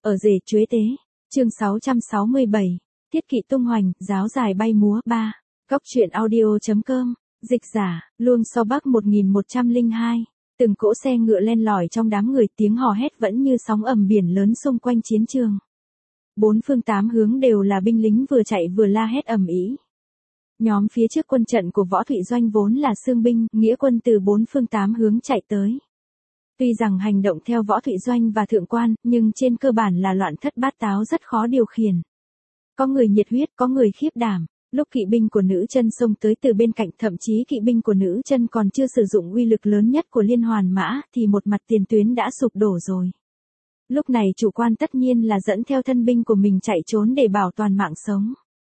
Ở rể chuế tế. Chương 667. Thiết kỵ tung hoành, giáo dài bay múa 3. Góc truyện audio.com. Dịch giả, Luông So Bắc 1102. Từng cỗ xe ngựa len lỏi trong đám người, tiếng hò hét vẫn như sóng ầm biển lớn xung quanh chiến trường. Bốn phương tám hướng đều là binh lính vừa chạy vừa la hét ầm ĩ. Nhóm phía trước quân trận của Võ Thụy Doanh vốn là xương binh, nghĩa quân từ bốn phương tám hướng chạy tới. Tuy rằng hành động theo Võ Thụy Doanh và thượng quan, nhưng trên cơ bản là loạn thất bát táo, rất khó điều khiển. Có người nhiệt huyết, có người khiếp đảm. Lúc kỵ binh của nữ chân xông tới từ bên cạnh, thậm chí kỵ binh của nữ chân còn chưa sử dụng uy lực lớn nhất của liên hoàn mã, thì một mặt tiền tuyến đã sụp đổ rồi. Lúc này chủ quan tất nhiên là dẫn theo thân binh của mình chạy trốn để bảo toàn mạng sống.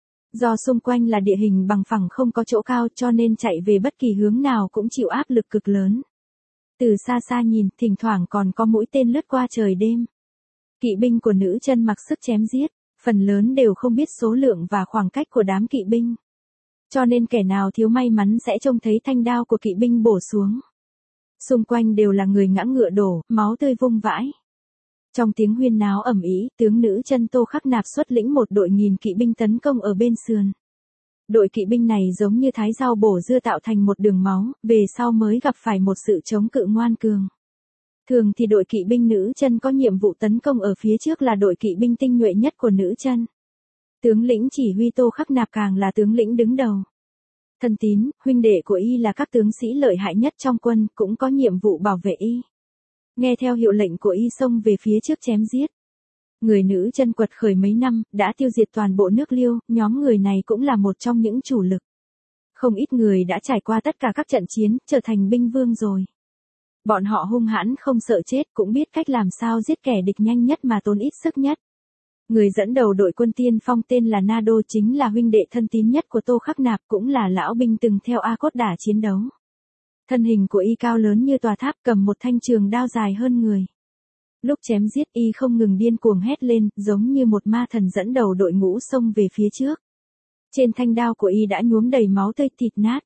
Do xung quanh là địa hình bằng phẳng không có chỗ cao, cho nên chạy về bất kỳ hướng nào cũng chịu áp lực cực lớn. Từ xa xa nhìn, thỉnh thoảng còn có mũi tên lướt qua trời đêm. Kỵ binh của nữ chân mặc sức chém giết, phần lớn đều không biết số lượng và khoảng cách của đám kỵ binh. Cho nên kẻ nào thiếu may mắn sẽ trông thấy thanh đao của kỵ binh bổ xuống. Xung quanh đều là người ngã ngựa đổ, máu tươi vung vãi. Trong tiếng huyên náo ầm ĩ, tướng nữ chân Tô Khắc Nạp xuất lĩnh một đội nghìn kỵ binh tấn công ở bên sườn. Đội kỵ binh này giống như thái rau bổ dưa tạo thành một đường máu, về sau mới gặp phải một sự chống cự ngoan cường. Thường thì đội kỵ binh nữ chân có nhiệm vụ tấn công ở phía trước là đội kỵ binh tinh nhuệ nhất của nữ chân. Tướng lĩnh chỉ huy Tô Khắc Nạp càng là tướng lĩnh đứng đầu. Thân tín, huynh đệ của y là các tướng sĩ lợi hại nhất trong quân, cũng có nhiệm vụ bảo vệ y. Nghe theo hiệu lệnh của y xông về phía trước chém giết. Người nữ chân quật khởi mấy năm, đã tiêu diệt toàn bộ nước Liêu, nhóm người này cũng là một trong những chủ lực. Không ít người đã trải qua tất cả các trận chiến, trở thành binh vương rồi. Bọn họ hung hãn không sợ chết, cũng biết cách làm sao giết kẻ địch nhanh nhất mà tốn ít sức nhất. Người dẫn đầu đội quân tiên phong tên là Nado, chính là huynh đệ thân tín nhất của Tô Khắc Nạp, cũng là lão binh từng theo A Cốt Đả chiến đấu. Thân hình của y cao lớn như tòa tháp, cầm một thanh trường đao dài hơn người. Lúc chém giết y không ngừng điên cuồng hét lên, giống như một ma thần dẫn đầu đội ngũ xông về phía trước. Trên thanh đao của y đã nhuốm đầy máu tươi thịt nát.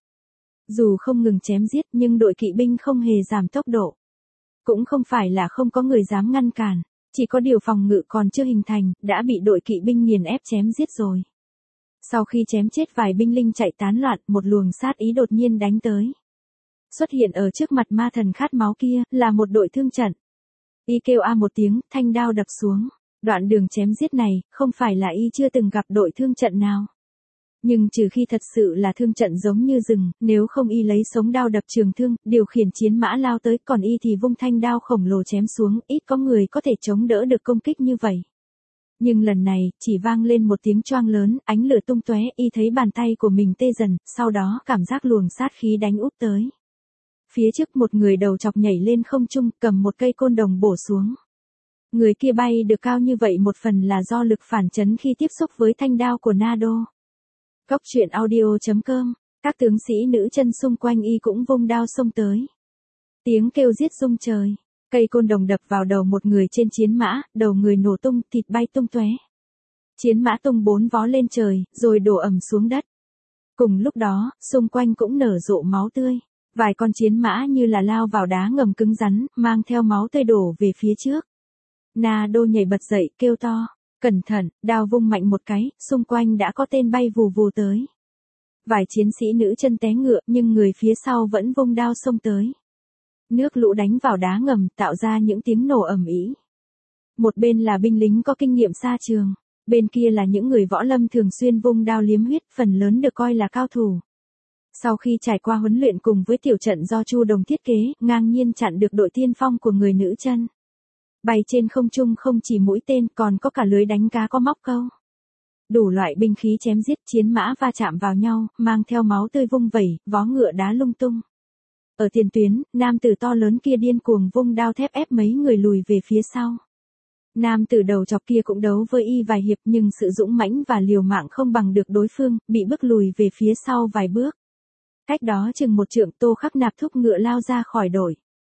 Dù không ngừng chém giết nhưng đội kỵ binh không hề giảm tốc độ. Cũng không phải là không có người dám ngăn cản, chỉ có điều phòng ngự còn chưa hình thành, đã bị đội kỵ binh nghiền ép chém giết rồi. Sau khi chém chết vài binh lính chạy tán loạn, một luồng sát ý đột nhiên đánh tới. Xuất hiện ở trước mặt ma thần khát máu kia, là một đội thương trận. Y kêu a một tiếng, thanh đao đập xuống. Đoạn đường chém giết này, không phải là y chưa từng gặp đội thương trận nào. Nhưng trừ khi thật sự là thương trận giống như rừng, nếu không y lấy sống đao đập trường thương, điều khiển chiến mã lao tới, còn y thì vung thanh đao khổng lồ chém xuống, ít có người có thể chống đỡ được công kích như vậy. Nhưng lần này, chỉ vang lên một tiếng choang lớn, ánh lửa tung tóe, y thấy bàn tay của mình tê dần, sau đó cảm giác luồng sát khí đánh úp tới. Phía trước một người đầu chọc nhảy lên không trung, cầm một cây côn đồng bổ xuống. Người kia bay được cao như vậy một phần là do lực phản chấn khi tiếp xúc với thanh đao của Nado. Góc truyện audio.com. Các tướng sĩ nữ chân xung quanh y cũng vung đao xông tới. Tiếng kêu giết rung trời. Cây côn đồng đập vào đầu một người trên chiến mã, đầu người nổ tung, thịt bay tung tóe. Chiến mã tung bốn vó lên trời, rồi đổ ầm xuống đất. Cùng lúc đó, xung quanh cũng nở rộ máu tươi. Vài con chiến mã như là lao vào đá ngầm cứng rắn, mang theo máu tươi đổ về phía trước. Nado nhảy bật dậy, kêu to. Cẩn thận, đao vung mạnh một cái, xung quanh đã có tên bay vù vù tới. Vài chiến sĩ nữ chân té ngựa, nhưng người phía sau vẫn vung đao xông tới. Nước lũ đánh vào đá ngầm, tạo ra những tiếng nổ ầm ĩ. Một bên là binh lính có kinh nghiệm xa trường, bên kia là những người võ lâm thường xuyên vung đao liếm huyết, phần lớn được coi là cao thủ. Sau khi trải qua huấn luyện cùng với tiểu trận do Chu Đồng thiết kế, ngang nhiên chặn được đội tiên phong của người nữ chân. Bay trên không trung không chỉ mũi tên, còn có cả lưới đánh cá có móc câu. Đủ loại binh khí chém giết, chiến mã va chạm vào nhau, mang theo máu tươi vung vẩy, vó ngựa đá lung tung. Ở tiền tuyến, nam tử to lớn kia điên cuồng vung đao thép ép mấy người lùi về phía sau. Nam tử đầu chọc kia cũng đấu với y vài hiệp, nhưng sự dũng mãnh và liều mạng không bằng được đối phương, bị bức lùi về phía sau vài bước. Cách đó chừng một trượng, Tô Khắc Nạp thúc ngựa lao ra khỏi đội.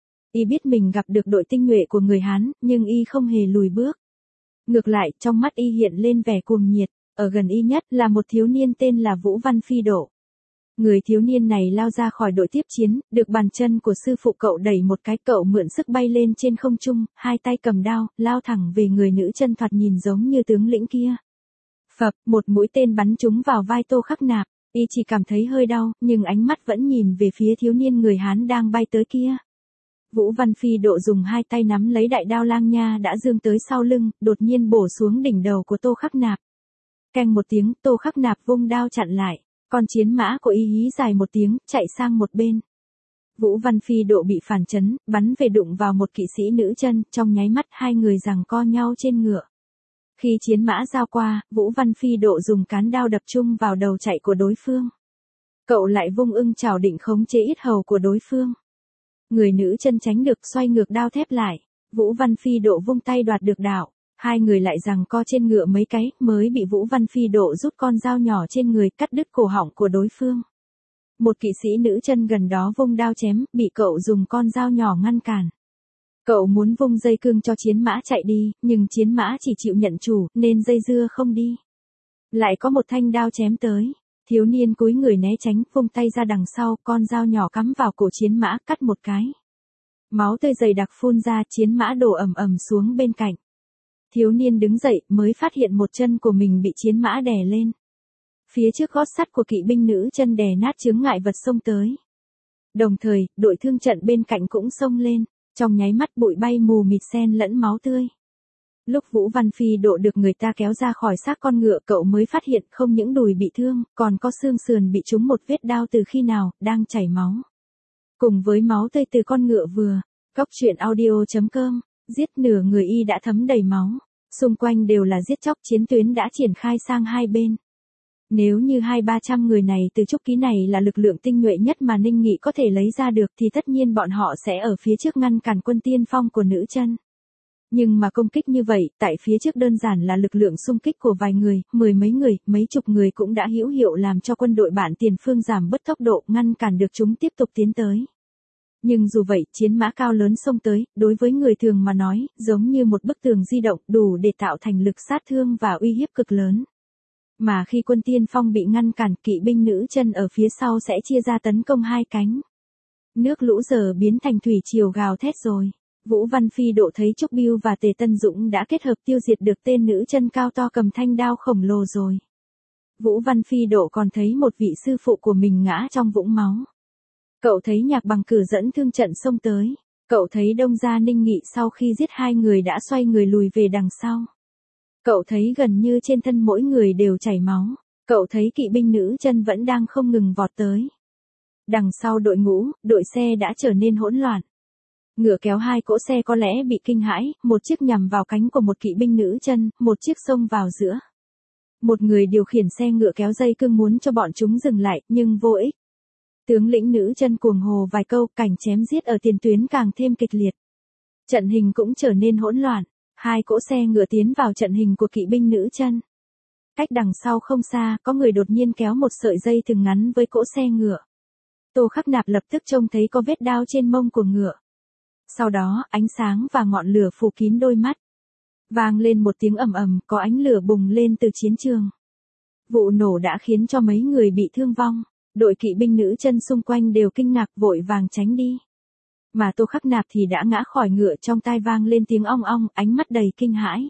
Y biết mình gặp được đội tinh nhuệ của người Hán, nhưng y không hề lùi bước. Ngược lại, trong mắt y hiện lên vẻ cuồng nhiệt, ở gần y nhất là một thiếu niên tên là Vũ Văn Phi Độ. Người thiếu niên này lao ra khỏi đội tiếp chiến, được bàn chân của sư phụ cậu đẩy một cái, cậu mượn sức bay lên trên không trung, hai tay cầm đao, lao thẳng về người nữ chân thoạt nhìn giống như tướng lĩnh kia. Phập, một mũi tên bắn trúng vào vai Tô Khắc Nạp, y chỉ cảm thấy hơi đau, nhưng ánh mắt vẫn nhìn về phía thiếu niên người Hán đang bay tới kia. Vũ Văn Phi Độ dùng hai tay nắm lấy đại đao lang nha đã dương tới sau lưng, đột nhiên bổ xuống đỉnh đầu của Tô Khắc Nạp. Keng một tiếng, Tô Khắc Nạp vung đao chặn lại, con chiến mã của y hí dài một tiếng, chạy sang một bên. Vũ Văn Phi Độ bị phản chấn, bắn về đụng vào một kỵ sĩ nữ chân, trong nháy mắt hai người giằng co nhau trên ngựa. Khi chiến mã giao qua, Vũ Văn Phi Độ dùng cán đao đập chung vào đầu chạy của đối phương. Cậu lại vung ưng chảo định khống chế yết hầu của đối phương. Người nữ chân tránh được, xoay ngược đao thép lại. Vũ Văn Phi Độ vung tay đoạt được đạo. Hai người lại giằng co trên ngựa mấy cái, mới bị Vũ Văn Phi Độ rút con dao nhỏ trên người cắt đứt cổ họng của đối phương. Một kỵ sĩ nữ chân gần đó vung đao chém, bị cậu dùng con dao nhỏ ngăn cản. Cậu muốn vung dây cương cho chiến mã chạy đi, nhưng chiến mã chỉ chịu nhận chủ, nên dây dưa không đi. Lại có một thanh đao chém tới. Thiếu niên cúi người né tránh, vung tay ra đằng sau, con dao nhỏ cắm vào cổ chiến mã, cắt một cái. Máu tươi dày đặc phun ra, chiến mã đổ ầm ầm xuống bên cạnh. Thiếu niên đứng dậy, mới phát hiện một chân của mình bị chiến mã đè lên. Phía trước gót sắt của kỵ binh nữ chân đè nát chướng ngại vật xông tới. Đồng thời, đội thương trận bên cạnh cũng xông lên, trong nháy mắt bụi bay mù mịt xen lẫn máu tươi. Lúc Vũ Văn Phi Độ được người ta kéo ra khỏi xác con ngựa, cậu mới phát hiện không những đùi bị thương, còn có xương sườn bị trúng một vết đao từ khi nào, đang chảy máu. Cùng với máu tươi từ con ngựa vừa, Goctruyện.audio.com, giết nửa người y đã thấm đầy máu. Xung quanh đều là giết chóc, chiến tuyến đã triển khai sang hai bên. Nếu như 200-300 người này từ trúc ký này là lực lượng tinh nhuệ nhất mà Ninh Nghị có thể lấy ra được thì tất nhiên bọn họ sẽ ở phía trước ngăn cản quân tiên phong của nữ chân. Nhưng mà công kích như vậy, tại phía trước đơn giản là lực lượng xung kích của vài người, mười mấy người, mấy chục người cũng đã hữu hiệu làm cho quân đội bạn tiền phương giảm bớt tốc độ, ngăn cản được chúng tiếp tục tiến tới. Nhưng dù vậy, chiến mã cao lớn xông tới, đối với người thường mà nói, giống như một bức tường di động, đủ để tạo thành lực sát thương và uy hiếp cực lớn. Mà khi quân tiên phong bị ngăn cản, kỵ binh nữ chân ở phía sau sẽ chia ra tấn công hai cánh. Nước lũ giờ biến thành thủy triều gào thét rồi. Vũ Văn Phi Độ thấy Trúc Bưu và Tề Tân Dũng đã kết hợp tiêu diệt được tên nữ chân cao to cầm thanh đao khổng lồ rồi. Vũ Văn Phi Độ còn thấy một vị sư phụ của mình ngã trong vũng máu. Cậu thấy Nhạc Bằng cử dẫn thương trận xông tới. Cậu thấy Đông Gia Ninh Nghị sau khi giết hai người đã xoay người lùi về đằng sau. Cậu thấy gần như trên thân mỗi người đều chảy máu. Cậu thấy kỵ binh nữ chân vẫn đang không ngừng vọt tới. Đằng sau đội ngũ, đội xe đã trở nên hỗn loạn. Ngựa kéo hai cỗ xe có lẽ bị kinh hãi, một chiếc nhằm vào cánh của một kỵ binh nữ chân, một chiếc xông vào giữa. Một người điều khiển xe ngựa kéo dây cương muốn cho bọn chúng dừng lại, nhưng vô ích. Tướng lĩnh nữ chân cuồng hồ vài câu, cảnh chém giết ở tiền tuyến càng thêm kịch liệt. Trận hình cũng trở nên hỗn loạn, hai cỗ xe ngựa tiến vào trận hình của kỵ binh nữ chân. Cách đằng sau không xa, có người đột nhiên kéo một sợi dây thừng ngắn với cỗ xe ngựa. Tô Khắc Nạp lập tức trông thấy có vết đao trên mông của ngựa. Sau đó, ánh sáng và ngọn lửa phủ kín đôi mắt. Vang lên một tiếng ầm ầm, có ánh lửa bùng lên từ chiến trường. Vụ nổ đã khiến cho mấy người bị thương vong. Đội kỵ binh nữ chân xung quanh đều kinh ngạc vội vàng tránh đi. Mà Tô Khắc Nạp thì đã ngã khỏi ngựa, trong tai vang lên tiếng ong ong, ánh mắt đầy kinh hãi.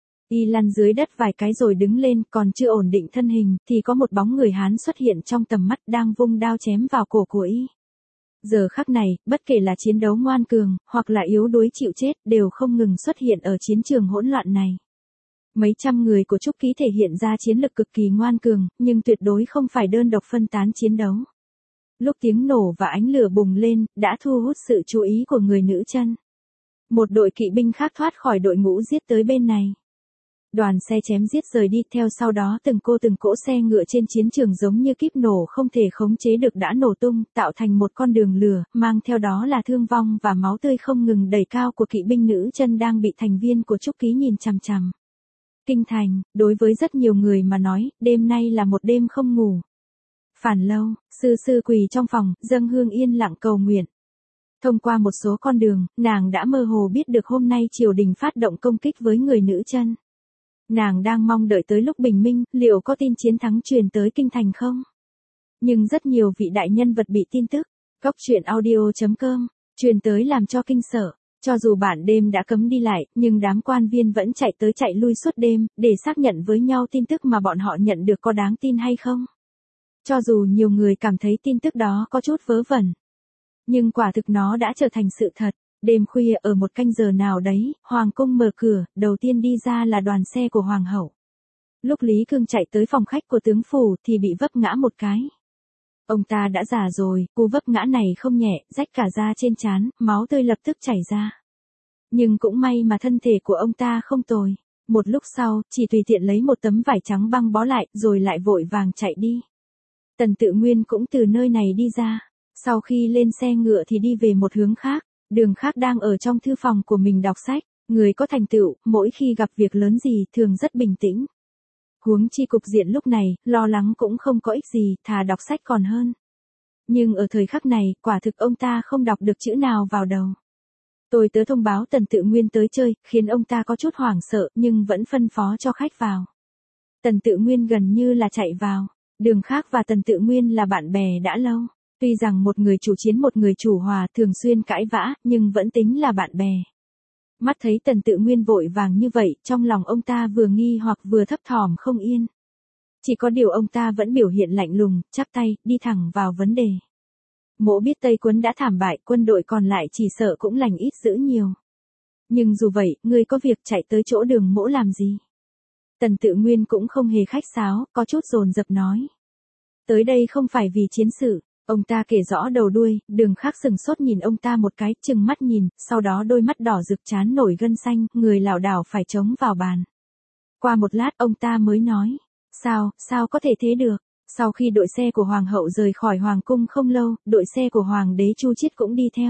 Y lăn dưới đất vài cái rồi đứng lên, còn chưa ổn định thân hình, thì có một bóng người Hán xuất hiện trong tầm mắt đang vung đao chém vào cổ của Y. Giờ khắc này, bất kể là chiến đấu ngoan cường, hoặc là yếu đuối chịu chết, đều không ngừng xuất hiện ở chiến trường hỗn loạn này. Mấy trăm người của Trúc Ký thể hiện ra chiến lực cực kỳ ngoan cường, nhưng tuyệt đối không phải đơn độc phân tán chiến đấu. Lúc tiếng nổ và ánh lửa bùng lên, đã thu hút sự chú ý của người nữ chân. Một đội kỵ binh khác thoát khỏi đội ngũ giết tới bên này. Đoàn xe chém giết rời đi, theo sau đó từng cỗ xe ngựa trên chiến trường giống như kíp nổ không thể khống chế được đã nổ tung, tạo thành một con đường lửa, mang theo đó là thương vong và máu tươi không ngừng đẩy cao của kỵ binh nữ chân đang bị thành viên của Trúc Ký nhìn chằm chằm. Kinh thành, đối với rất nhiều người mà nói, đêm nay là một đêm không ngủ. Phản Lâu, sư quỳ trong phòng, dâng hương yên lặng cầu nguyện. Thông qua một số con đường, nàng đã mơ hồ biết được hôm nay triều đình phát động công kích với người nữ chân. Nàng đang mong đợi tới lúc bình minh, liệu có tin chiến thắng truyền tới kinh thành không? Nhưng rất nhiều vị đại nhân vật bị tin tức, Cóc truyện audio.com, truyền tới làm cho kinh sợ. Cho dù bản đêm đã cấm đi lại, nhưng đám quan viên vẫn chạy tới chạy lui suốt đêm, để xác nhận với nhau tin tức mà bọn họ nhận được có đáng tin hay không. Cho dù nhiều người cảm thấy tin tức đó có chút vớ vẩn, nhưng quả thực nó đã trở thành sự thật. Đêm khuya ở một canh giờ nào đấy, hoàng cung mở cửa, đầu tiên đi ra là đoàn xe của hoàng hậu. Lúc Lý Cương chạy tới phòng khách của tướng phủ thì bị vấp ngã một cái. Ông ta đã già rồi, cú vấp ngã này không nhẹ, rách cả da trên trán, máu tươi lập tức chảy ra. Nhưng cũng may mà thân thể của ông ta không tồi. Một lúc sau, chỉ tùy tiện lấy một tấm vải trắng băng bó lại, rồi lại vội vàng chạy đi. Tần Tự Nguyên cũng từ nơi này đi ra. Sau khi lên xe ngựa thì đi về một hướng khác. Đường Khác đang ở trong thư phòng của mình đọc sách. Người có thành tựu, mỗi khi gặp việc lớn gì thường rất bình tĩnh. Huống chi cục diện lúc này, lo lắng cũng không có ích gì, thà đọc sách còn hơn. Nhưng ở thời khắc này, quả thực ông ta không đọc được chữ nào vào đầu. Tôi tớ thông báo Tần Tự Nguyên tới chơi, khiến ông ta có chút hoảng sợ, nhưng vẫn phân phó cho khách vào. Tần Tự Nguyên gần như là chạy vào. Đường Khác và Tần Tự Nguyên là bạn bè đã lâu. Tuy rằng một người chủ chiến một người chủ hòa thường xuyên cãi vã, nhưng vẫn tính là bạn bè. Mắt thấy Tần Tự Nguyên vội vàng như vậy, trong lòng ông ta vừa nghi hoặc vừa thấp thỏm không yên. Chỉ có điều ông ta vẫn biểu hiện lạnh lùng, chắp tay, đi thẳng vào vấn đề. Mỗ biết Tây Quân đã thảm bại, quân đội còn lại chỉ sợ cũng lành ít dữ nhiều. Nhưng dù vậy, ngươi có việc chạy tới chỗ Đường mỗ làm gì? Tần Tự Nguyên cũng không hề khách sáo, có chút dồn dập nói. Tới đây không phải vì chiến sự. Ông ta kể rõ đầu đuôi, Đường Khác sừng sốt nhìn ông ta một cái, chừng mắt nhìn, sau đó đôi mắt đỏ rực trán nổi gân xanh, người lảo đảo phải chống vào bàn. Qua một lát ông ta mới nói, sao có thể thế được? Sau khi đội xe của Hoàng hậu rời khỏi Hoàng cung không lâu, đội xe của Hoàng đế Chu Chiết cũng đi theo.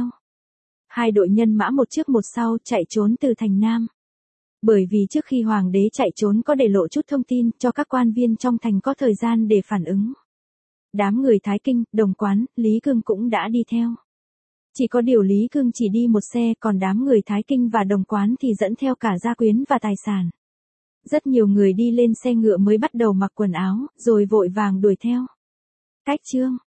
Hai đội nhân mã một trước một sau chạy trốn từ thành Nam. Bởi vì trước khi Hoàng đế chạy trốn có để lộ chút thông tin cho các quan viên trong thành có thời gian để phản ứng. Đám người Thái Kinh, Đồng Quán, Lý Cương cũng đã đi theo. Chỉ có điều Lý Cương chỉ đi một xe, còn đám người Thái Kinh và Đồng Quán thì dẫn theo cả gia quyến và tài sản. Rất nhiều người đi lên xe ngựa mới bắt đầu mặc quần áo, rồi vội vàng đuổi theo. Cách chương